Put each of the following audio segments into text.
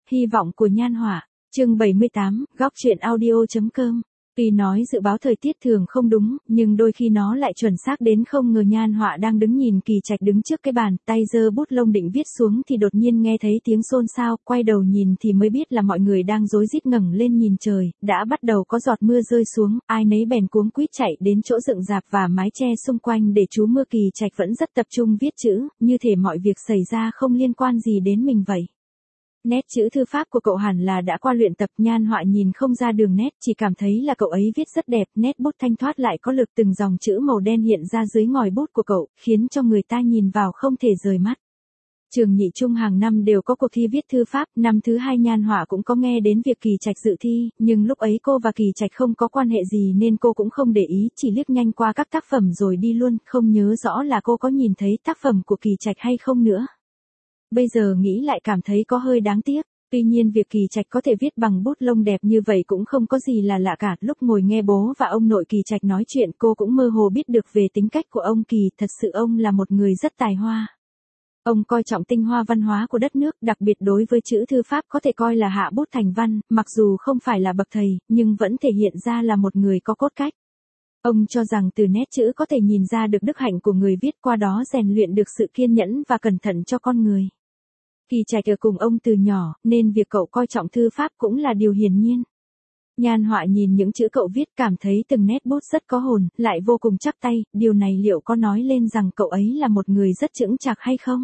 Hy vọng của Nhan Họa, chương 78, góc truyện audio.com. Tuy nói dự báo thời tiết thường không đúng, nhưng đôi khi nó lại chuẩn xác đến không ngờ. Nhan Họa đang đứng nhìn Kỳ Trạch đứng trước cái bàn, tay giơ bút lông định viết xuống thì đột nhiên nghe thấy tiếng xôn xao, quay đầu nhìn thì mới biết là mọi người đang rối rít ngẩng lên nhìn trời, đã bắt đầu có giọt mưa rơi xuống, ai nấy bèn cuống quýt chạy đến chỗ dựng rạp và mái che xung quanh để trú mưa. Kỳ Trạch vẫn rất tập trung viết chữ, như thể mọi việc xảy ra không liên quan gì đến mình vậy. Nét chữ thư pháp của cậu hẳn là đã qua luyện tập. Nhan Họa nhìn không ra đường nét, chỉ cảm thấy là cậu ấy viết rất đẹp, nét bút thanh thoát lại có lực, từng dòng chữ màu đen hiện ra dưới ngòi bút của cậu, khiến cho người ta nhìn vào không thể rời mắt. Trường nhị trung hàng năm đều có cuộc thi viết thư pháp, năm thứ 2 Nhan Họa cũng có nghe đến việc Kỳ Trạch dự thi, nhưng lúc ấy cô và Kỳ Trạch không có quan hệ gì nên cô cũng không để ý, chỉ liếc nhanh qua các tác phẩm rồi đi luôn, không nhớ rõ là cô có nhìn thấy tác phẩm của Kỳ Trạch hay không nữa. Bây giờ nghĩ lại cảm thấy có hơi đáng tiếc. Tuy nhiên việc Kỳ Trạch có thể viết bằng bút lông đẹp như vậy cũng không có gì là lạ cả. Lúc ngồi nghe bố và ông nội Kỳ Trạch nói chuyện, cô cũng mơ hồ biết được về tính cách của ông Kỳ. Thật sự ông là một người rất tài hoa. Ông coi trọng tinh hoa văn hóa của đất nước, đặc biệt đối với chữ thư pháp có thể coi là hạ bút thành văn, mặc dù không phải là bậc thầy, nhưng vẫn thể hiện ra là một người có cốt cách. Ông cho rằng từ nét chữ có thể nhìn ra được đức hạnh của người viết, qua đó rèn luyện được sự kiên nhẫn và cẩn thận cho con người. Kỳ Trạch ở cùng ông từ nhỏ, nên việc cậu coi trọng thư pháp cũng là điều hiển nhiên. Nhan Họa nhìn những chữ cậu viết cảm thấy từng nét bút rất có hồn, lại vô cùng chắc tay, điều này liệu có nói lên rằng cậu ấy là một người rất chững chạc hay không?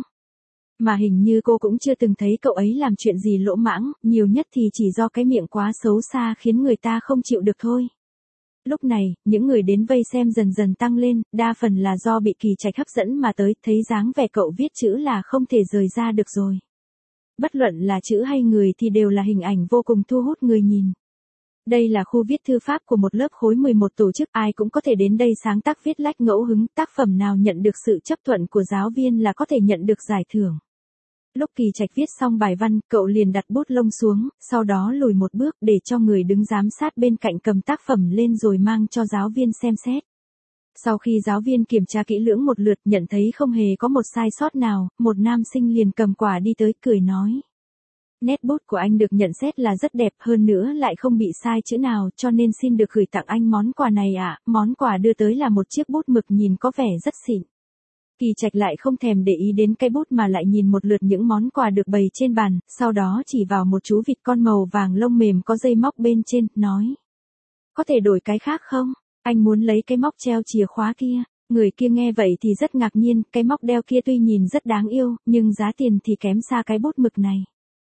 Mà hình như cô cũng chưa từng thấy cậu ấy làm chuyện gì lỗ mãng, nhiều nhất thì chỉ do cái miệng quá xấu xa khiến người ta không chịu được thôi. Lúc này, những người đến vây xem dần dần tăng lên, đa phần là do bị Kỳ Trạch hấp dẫn mà tới, thấy dáng vẻ cậu viết chữ là không thể rời ra được rồi. Bất luận là chữ hay người thì đều là hình ảnh vô cùng thu hút người nhìn. Đây là khu viết thư pháp của một lớp khối 11 tổ chức, ai cũng có thể đến đây sáng tác viết lách ngẫu hứng, tác phẩm nào nhận được sự chấp thuận của giáo viên là có thể nhận được giải thưởng. Lúc Kỳ Trạch viết xong bài văn, cậu liền đặt bút lông xuống, sau đó lùi một bước để cho người đứng giám sát bên cạnh cầm tác phẩm lên rồi mang cho giáo viên xem xét. Sau khi giáo viên kiểm tra kỹ lưỡng một lượt, nhận thấy không hề có một sai sót nào, một nam sinh liền cầm quả đi tới cười nói. Nét bút của anh được nhận xét là rất đẹp, hơn nữa lại không bị sai chữ nào, cho nên xin được gửi tặng anh món quà này ạ. Món quà đưa tới là một chiếc bút mực nhìn có vẻ rất xịn. Kỳ Trạch lại không thèm để ý đến cái bút mà lại nhìn một lượt những món quà được bày trên bàn, sau đó chỉ vào một chú vịt con màu vàng lông mềm có dây móc bên trên, nói. Có thể đổi cái khác không? Anh muốn lấy cái móc treo chìa khóa kia. Người kia nghe vậy thì rất ngạc nhiên, cái móc đeo kia tuy nhìn rất đáng yêu, nhưng giá tiền thì kém xa cái bút mực này.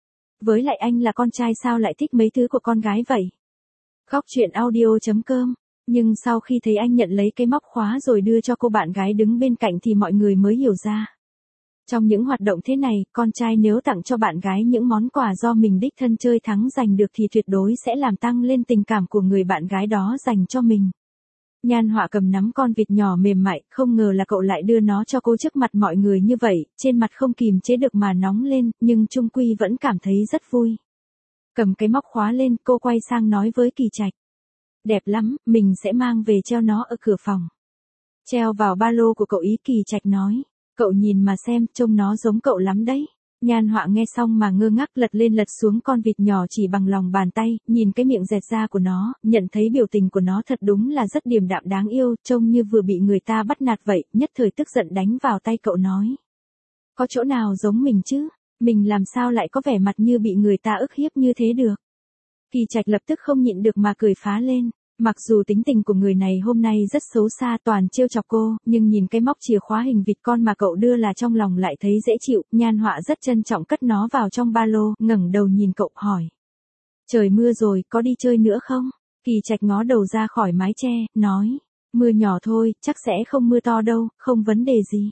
Với lại anh là con trai sao lại thích mấy thứ của con gái vậy? Góc truyện audio.com. Nhưng sau khi thấy anh nhận lấy cái móc khóa rồi đưa cho cô bạn gái đứng bên cạnh thì mọi người mới hiểu ra. Trong những hoạt động thế này, con trai nếu tặng cho bạn gái những món quà do mình đích thân chơi thắng giành được thì tuyệt đối sẽ làm tăng lên tình cảm của người bạn gái đó dành cho mình. Nhan Họa cầm nắm con vịt nhỏ mềm mại, không ngờ là cậu lại đưa nó cho cô trước mặt mọi người như vậy, trên mặt không kìm chế được mà nóng lên, nhưng chung quy vẫn cảm thấy rất vui. Cầm cái móc khóa lên, cô quay sang nói với Kỳ Trạch. Đẹp lắm, mình sẽ mang về treo nó ở cửa phòng. Treo vào ba lô của cậu ý, Kỳ Trạch nói. Cậu nhìn mà xem, trông nó giống cậu lắm đấy. Nhan Họa nghe xong mà ngơ ngác lật lên lật xuống con vịt nhỏ chỉ bằng lòng bàn tay, nhìn cái miệng dẹt ra của nó, nhận thấy biểu tình của nó thật đúng là rất điềm đạm đáng yêu, trông như vừa bị người ta bắt nạt vậy, nhất thời tức giận đánh vào tay cậu nói. Có chỗ nào giống mình chứ, mình làm sao lại có vẻ mặt như bị người ta ức hiếp như thế được. Kỳ Trạch lập tức không nhịn được mà cười phá lên. Mặc dù tính tình của người này hôm nay rất xấu xa, toàn trêu chọc cô, nhưng nhìn cái móc chìa khóa hình vịt con mà cậu đưa là trong lòng lại thấy dễ chịu. Nhan Họa rất trân trọng cất nó vào trong ba lô, ngẩng đầu nhìn cậu hỏi. Trời mưa rồi, có đi chơi nữa không? Kỳ Trạch ngó đầu ra khỏi mái che, nói. Mưa nhỏ thôi, chắc sẽ không mưa to đâu, không vấn đề gì.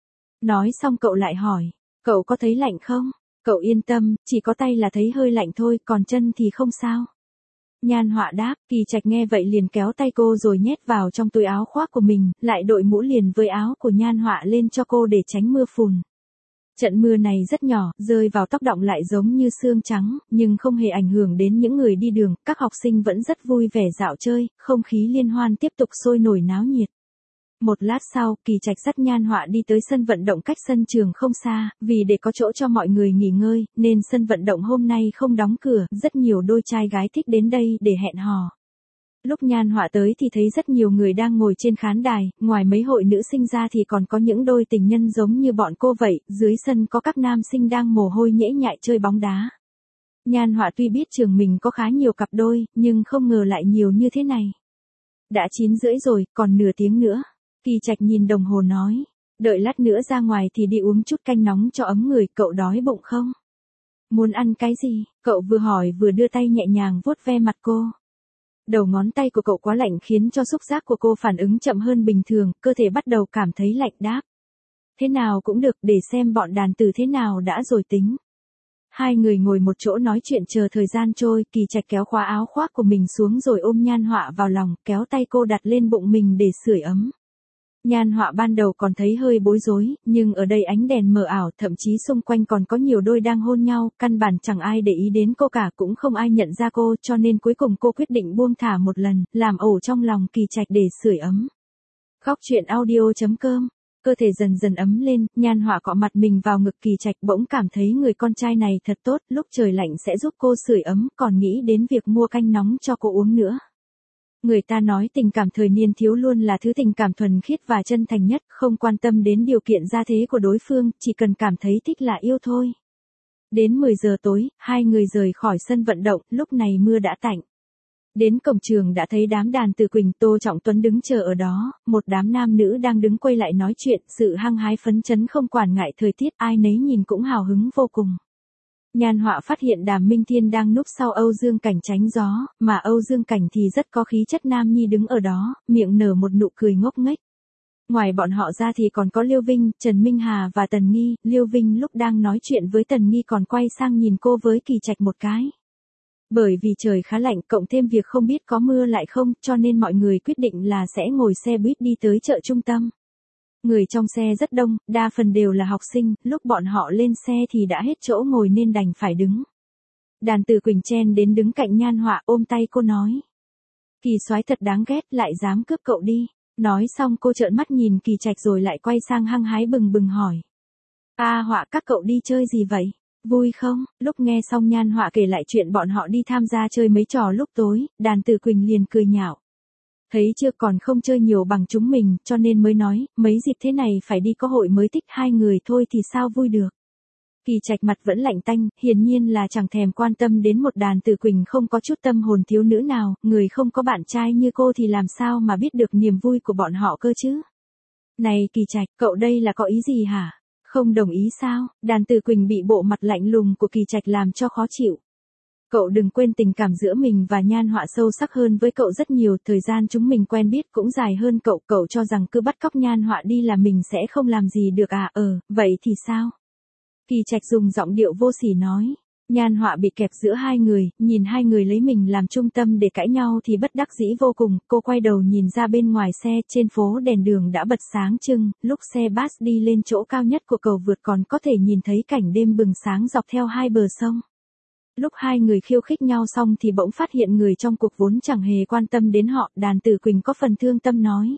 Nói xong cậu lại hỏi. Cậu có thấy lạnh không? Cậu yên tâm, chỉ có tay là thấy hơi lạnh thôi, còn chân thì không sao. Nhan Họa đáp, Kỳ Trạch nghe vậy liền kéo tay cô rồi nhét vào trong túi áo khoác của mình, lại đội mũ liền với áo của Nhan Họa lên cho cô để tránh mưa phùn. Trận mưa này rất nhỏ, rơi vào tóc đọng lại giống như sương trắng, nhưng không hề ảnh hưởng đến những người đi đường, các học sinh vẫn rất vui vẻ dạo chơi, không khí liên hoan tiếp tục sôi nổi náo nhiệt. Một lát sau, Kỳ Trạch dắt Nhan Họa đi tới sân vận động cách sân trường không xa, vì để có chỗ cho mọi người nghỉ ngơi, nên sân vận động hôm nay không đóng cửa, rất nhiều đôi trai gái thích đến đây để hẹn hò. Lúc Nhan Họa tới thì thấy rất nhiều người đang ngồi trên khán đài, ngoài mấy hội nữ sinh ra thì còn có những đôi tình nhân giống như bọn cô vậy, dưới sân có các nam sinh đang mồ hôi nhễ nhại chơi bóng đá. Nhan Họa tuy biết trường mình có khá nhiều cặp đôi, nhưng không ngờ lại nhiều như thế này. Đã 9:30 rồi, còn nửa tiếng nữa. Kỳ Trạch nhìn đồng hồ nói. Đợi lát nữa ra ngoài thì đi uống chút canh nóng cho ấm người, cậu đói bụng không? Muốn ăn cái gì? Cậu vừa hỏi vừa đưa tay nhẹ nhàng vuốt ve mặt cô. Đầu ngón tay của cậu quá lạnh khiến cho xúc giác của cô phản ứng chậm hơn bình thường, cơ thể bắt đầu cảm thấy lạnh đáp. Thế nào cũng được, để xem bọn đàn tử thế nào đã rồi tính. Hai người ngồi một chỗ nói chuyện chờ thời gian trôi, Kỳ Trạch kéo khóa áo khoác của mình xuống rồi ôm Nhan Họa vào lòng, kéo tay cô đặt lên bụng mình để sưởi ấm. Nhan Họa ban đầu còn thấy hơi bối rối, nhưng ở đây ánh đèn mờ ảo, thậm chí xung quanh còn có nhiều đôi đang hôn nhau, căn bản chẳng ai để ý đến cô cả, cũng không ai nhận ra cô, cho nên cuối cùng cô quyết định buông thả một lần, làm ổ trong lòng Kỳ Trạch để sưởi ấm. Góc truyện audio.com. Cơ thể dần dần ấm lên, Nhan Họa cọ mặt mình vào ngực Kỳ Trạch, bỗng cảm thấy người con trai này thật tốt, lúc trời lạnh sẽ giúp cô sưởi ấm, còn nghĩ đến việc mua canh nóng cho cô uống nữa. Người ta nói tình cảm thời niên thiếu luôn là thứ tình cảm thuần khiết và chân thành nhất, không quan tâm đến điều kiện gia thế của đối phương, chỉ cần cảm thấy thích là yêu thôi. Đến 10 giờ tối, hai người rời khỏi sân vận động, lúc này mưa đã tạnh. Đến cổng trường đã thấy đám đàn Từ Quỳnh, Tô Trọng Tuấn đứng chờ ở đó, một đám nam nữ đang đứng quay lại nói chuyện, sự hăng hái phấn chấn không quản ngại thời tiết, ai nấy nhìn cũng hào hứng vô cùng. Nhan Họa phát hiện Đàm Minh Thiên đang núp sau Âu Dương Cảnh tránh gió, mà Âu Dương Cảnh thì rất có khí chất nam nhi đứng ở đó, miệng nở một nụ cười ngốc nghếch. Ngoài bọn họ ra thì còn có Liêu Vinh, Trần Minh Hà và Tần Nghi, Liêu Vinh lúc đang nói chuyện với Tần Nghi còn quay sang nhìn cô với Kỳ Trạch một cái. Bởi vì trời khá lạnh cộng thêm việc không biết có mưa lại không, cho nên mọi người quyết định là sẽ ngồi xe buýt đi tới chợ trung tâm. Người trong xe rất đông, đa phần đều là học sinh, lúc bọn họ lên xe thì đã hết chỗ ngồi nên đành phải đứng. Đàn Từ Quỳnh chen đến đứng cạnh Nhan Họa ôm tay cô nói. Kỳ soái thật đáng ghét, lại dám cướp cậu đi. Nói xong cô trợn mắt nhìn Kỳ Trạch rồi lại quay sang hăng hái bừng bừng hỏi. Họa các cậu đi chơi gì vậy? Vui không? Lúc nghe xong Nhan Họa kể lại chuyện bọn họ đi tham gia chơi mấy trò lúc tối, đàn Từ Quỳnh liền cười nhạo. Thấy chưa, còn không chơi nhiều bằng chúng mình, cho nên mới nói, mấy dịp thế này phải đi có hội mới thích, hai người thôi thì sao vui được. Kỳ Trạch mặt vẫn lạnh tanh, hiển nhiên là chẳng thèm quan tâm đến một đàn Từ Quỳnh không có chút tâm hồn thiếu nữ nào, người không có bạn trai như cô thì làm sao mà biết được niềm vui của bọn họ cơ chứ. Này Kỳ Trạch, cậu đây là có ý gì hả? Không đồng ý sao? Đàn Từ Quỳnh bị bộ mặt lạnh lùng của Kỳ Trạch làm cho khó chịu. Cậu đừng quên tình cảm giữa mình và Nhan Họa sâu sắc hơn với cậu rất nhiều, thời gian chúng mình quen biết cũng dài hơn cậu cho rằng cứ bắt cóc Nhan Họa đi là mình sẽ không làm gì được à? Vậy thì sao? Kỳ Trạch dùng giọng điệu vô sỉ nói. Nhan Họa bị kẹp giữa hai người, nhìn hai người lấy mình làm trung tâm để cãi nhau thì bất đắc dĩ vô cùng, cô quay đầu nhìn ra bên ngoài xe, trên phố đèn đường đã bật sáng trưng, lúc xe bus đi lên chỗ cao nhất của cầu vượt còn có thể nhìn thấy cảnh đêm bừng sáng dọc theo hai bờ sông. Lúc hai người khiêu khích nhau xong thì bỗng phát hiện người trong cuộc vốn chẳng hề quan tâm đến họ, đàn Từ Quỳnh có phần thương tâm nói.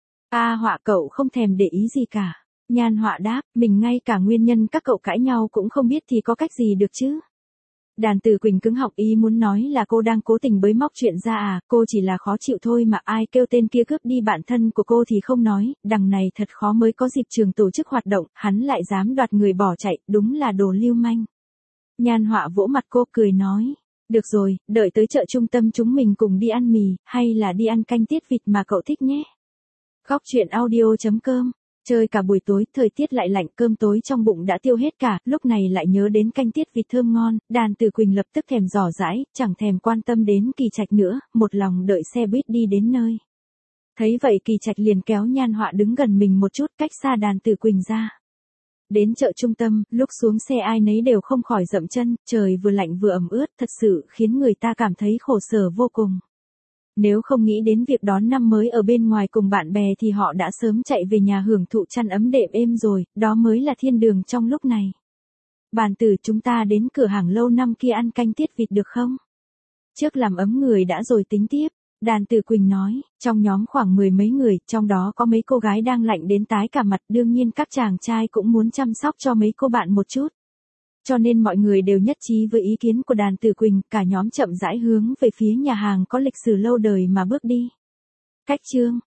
Họa cậu không thèm để ý gì cả. Nhan Họa đáp, mình ngay cả nguyên nhân các cậu cãi nhau cũng không biết thì có cách gì được chứ. Đàn Từ Quỳnh cứng họng, ý muốn nói là cô đang cố tình bới móc chuyện ra cô chỉ là khó chịu thôi mà, ai kêu tên kia cướp đi bạn thân của cô thì không nói, đằng này thật khó mới có dịp trường tổ chức hoạt động, hắn lại dám đoạt người bỏ chạy, đúng là đồ lưu manh. Nhan Họa vỗ mặt cô cười nói, được rồi, đợi tới chợ trung tâm chúng mình cùng đi ăn mì, hay là đi ăn canh tiết vịt mà cậu thích nhé. Góc truyện audio.com. Chơi cả buổi tối, thời tiết lại lạnh, cơm tối trong bụng đã tiêu hết cả, lúc này lại nhớ đến canh tiết vịt thơm ngon, đàn Từ Quỳnh lập tức thèm dò dãi, chẳng thèm quan tâm đến Kỳ Trạch nữa, một lòng đợi xe buýt đi đến nơi. Thấy vậy Kỳ Trạch liền kéo Nhan Họa đứng gần mình một chút, cách xa đàn Từ Quỳnh ra. Đến chợ trung tâm, lúc xuống xe ai nấy đều không khỏi dậm chân, trời vừa lạnh vừa ẩm ướt, thật sự khiến người ta cảm thấy khổ sở vô cùng. Nếu không nghĩ đến việc đón năm mới ở bên ngoài cùng bạn bè thì họ đã sớm chạy về nhà hưởng thụ chăn ấm đệm êm rồi, đó mới là thiên đường trong lúc này. Bàn tử, chúng ta đến cửa hàng lâu năm kia ăn canh tiết vịt được không? Trước làm ấm người đã rồi tính tiếp. Đàn Tử Quỳnh nói, trong nhóm khoảng 10 mấy người, trong đó có mấy cô gái đang lạnh đến tái cả mặt, đương nhiên các chàng trai cũng muốn chăm sóc cho mấy cô bạn một chút. Cho nên mọi người đều nhất trí với ý kiến của Đàn Tử Quỳnh, cả nhóm chậm rãi hướng về phía nhà hàng có lịch sử lâu đời mà bước đi. Cách chương